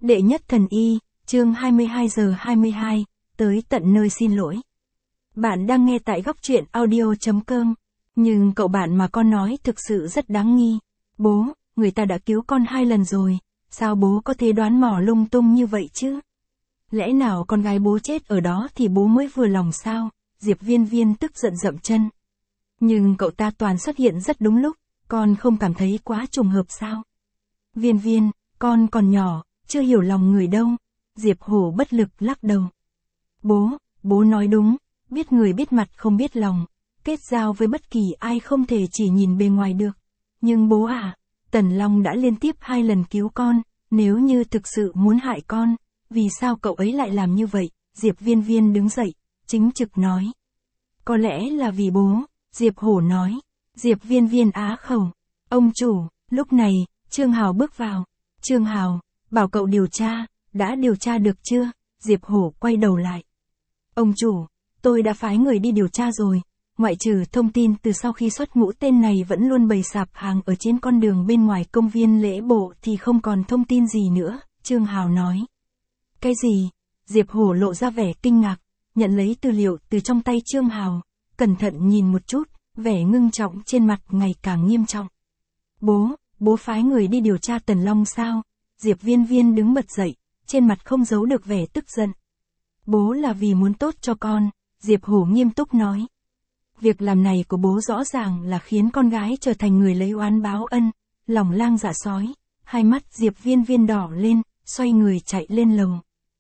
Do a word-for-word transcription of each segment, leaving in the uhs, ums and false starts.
Đệ nhất thần y, chương hai mươi hai giờ hai mươi hai, tới tận nơi xin lỗi. Bạn đang nghe tại góc truyện audio chấm com, nhưng cậu bạn mà con nói thực sự rất đáng nghi. Bố, người ta đã cứu con hai lần rồi, sao bố có thể đoán mò lung tung như vậy chứ? Lẽ nào con gái bố chết ở đó thì bố mới vừa lòng sao? Diệp Viên Viên tức giận dậm chân. Nhưng cậu ta toàn xuất hiện rất đúng lúc, con không cảm thấy quá trùng hợp sao? Viên Viên, con còn nhỏ, chưa hiểu lòng người đâu. Diệp Hổ bất lực lắc đầu. Bố, bố nói đúng, biết người biết mặt không biết lòng, kết giao với bất kỳ ai không thể chỉ nhìn bề ngoài được. Nhưng bố à, Tần Long đã liên tiếp hai lần cứu con, nếu như thực sự muốn hại con, vì sao cậu ấy lại làm như vậy? Diệp Viên Viên đứng dậy, chính trực nói. Có lẽ là vì bố, Diệp Hổ nói. Diệp Viên Viên á khẩu. Ông chủ, lúc này, Trương Hào bước vào. Trương Hào, bảo cậu điều tra, đã điều tra được chưa? Diệp Hổ quay đầu lại. Ông chủ, tôi đã phái người đi điều tra rồi, ngoại trừ thông tin từ sau khi xuất ngũ tên này vẫn luôn bày sạp hàng ở trên con đường bên ngoài công viên lễ bộ thì không còn thông tin gì nữa, Trương Hào nói. Cái gì? Diệp Hổ lộ ra vẻ kinh ngạc, nhận lấy tư liệu từ trong tay Trương Hào, cẩn thận nhìn một chút, vẻ ngưng trọng trên mặt ngày càng nghiêm trọng. Bố, bố phái người đi điều tra Tần Long sao? Diệp Viên Viên đứng bật dậy, trên mặt không giấu được vẻ tức giận. Bố là vì muốn tốt cho con, Diệp Hổ nghiêm túc nói. Việc làm này của bố rõ ràng là khiến con gái trở thành người lấy oán báo ân, lòng lang dạ sói, hai mắt Diệp Viên Viên đỏ lên, xoay người chạy lên lầu.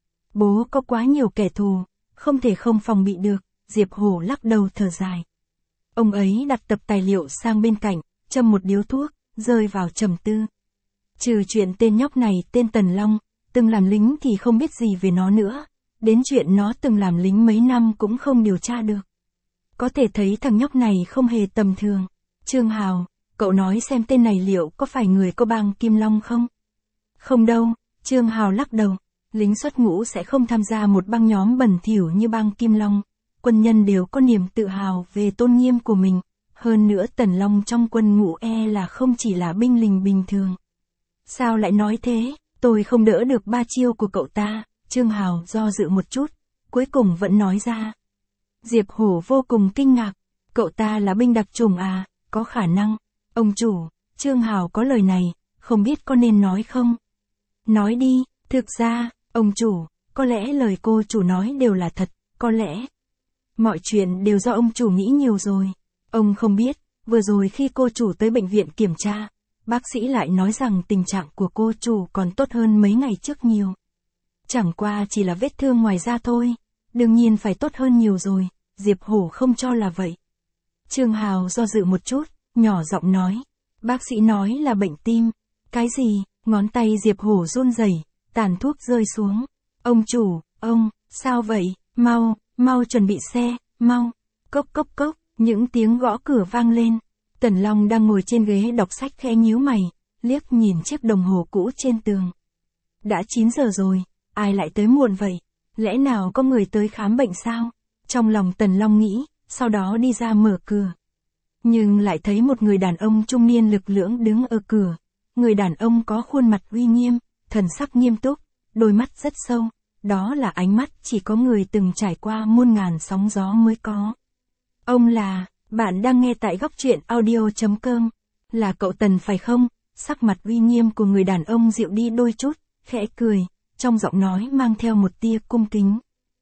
Bố có quá nhiều kẻ thù, không thể không phòng bị được, Diệp Hổ lắc đầu thở dài. Ông ấy đặt tập tài liệu sang bên cạnh, châm một điếu thuốc, rơi vào trầm tư. Trừ chuyện tên nhóc này tên Tần Long, từng làm lính thì không biết gì về nó nữa, đến chuyện nó từng làm lính mấy năm cũng không điều tra được. Có thể thấy thằng nhóc này không hề tầm thường. Trương Hào, cậu nói xem tên này liệu có phải người có bang Kim Long không? Không đâu, Trương Hào lắc đầu, lính xuất ngũ sẽ không tham gia một băng nhóm bẩn thỉu như bang Kim Long, quân nhân đều có niềm tự hào về tôn nghiêm của mình, hơn nữa Tần Long trong quân ngũ e là không chỉ là binh lính bình thường. Sao lại nói thế, tôi không đỡ được ba chiêu của cậu ta, Trương Hào do dự một chút, cuối cùng vẫn nói ra. Diệp Hổ vô cùng kinh ngạc, cậu ta là binh đặc chủng à, có khả năng. Ông chủ, Trương Hào có lời này, không biết có nên nói không? Nói đi, thực ra, ông chủ, có lẽ lời cô chủ nói đều là thật, có lẽ. Mọi chuyện đều do ông chủ nghĩ nhiều rồi. Ông không biết, vừa rồi khi cô chủ tới bệnh viện kiểm tra, bác sĩ lại nói rằng tình trạng của cô chủ còn tốt hơn mấy ngày trước nhiều. Chẳng qua chỉ là vết thương ngoài da thôi, đương nhiên phải tốt hơn nhiều rồi, Diệp Hổ không cho là vậy. Trương Hào do dự một chút, nhỏ giọng nói, bác sĩ nói là bệnh tim. Cái gì? Ngón tay Diệp Hổ run rẩy, tàn thuốc rơi xuống. Ông chủ, ông, sao vậy? Mau, mau chuẩn bị xe, mau. Cốc cốc cốc, những tiếng gõ cửa vang lên. Tần Long đang ngồi trên ghế đọc sách khẽ nhíu mày, liếc nhìn chiếc đồng hồ cũ trên tường. Đã chín giờ rồi, ai lại tới muộn vậy? Lẽ nào có người tới khám bệnh sao? Trong lòng Tần Long nghĩ, sau đó đi ra mở cửa. Nhưng lại thấy một người đàn ông trung niên lực lưỡng đứng ở cửa. Người đàn ông có khuôn mặt uy nghiêm, thần sắc nghiêm túc, đôi mắt rất sâu. Đó là ánh mắt chỉ có người từng trải qua muôn ngàn sóng gió mới có. Ông là, bạn đang nghe tại góc truyện audio chấm com. Là cậu Tần phải không? Sắc mặt uy nghiêm của người đàn ông dịu đi đôi chút, khẽ cười, trong giọng nói mang theo một tia cung kính.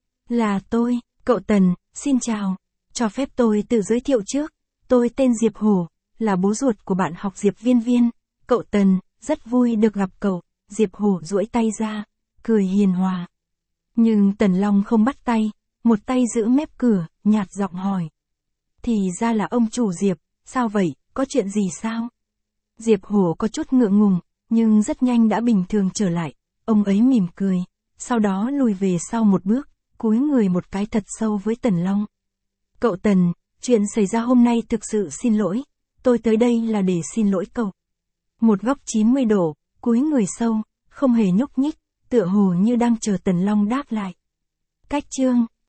Là tôi, cậu Tần, xin chào. Cho phép tôi tự giới thiệu trước. Tôi tên Diệp Hổ, là bố ruột của bạn học Diệp Viên Viên. Cậu Tần, rất vui được gặp cậu. Diệp Hổ duỗi tay ra, cười hiền hòa. Nhưng Tần Long không bắt tay, một tay giữ mép cửa, nhạt giọng hỏi. Thì ra là ông chủ Diệp, sao vậy, có chuyện gì sao? Diệp Hổ có chút ngượng ngùng, nhưng rất nhanh đã bình thường trở lại. Ông ấy mỉm cười, sau đó lùi về sau một bước, cúi người một cái thật sâu với Tần Long. Cậu Tần, chuyện xảy ra hôm nay thực sự xin lỗi, tôi tới đây là để xin lỗi cậu. Một góc chín mươi độ, cúi người sâu, không hề nhúc nhích, tựa hồ như đang chờ Tần Long đáp lại. Cách chương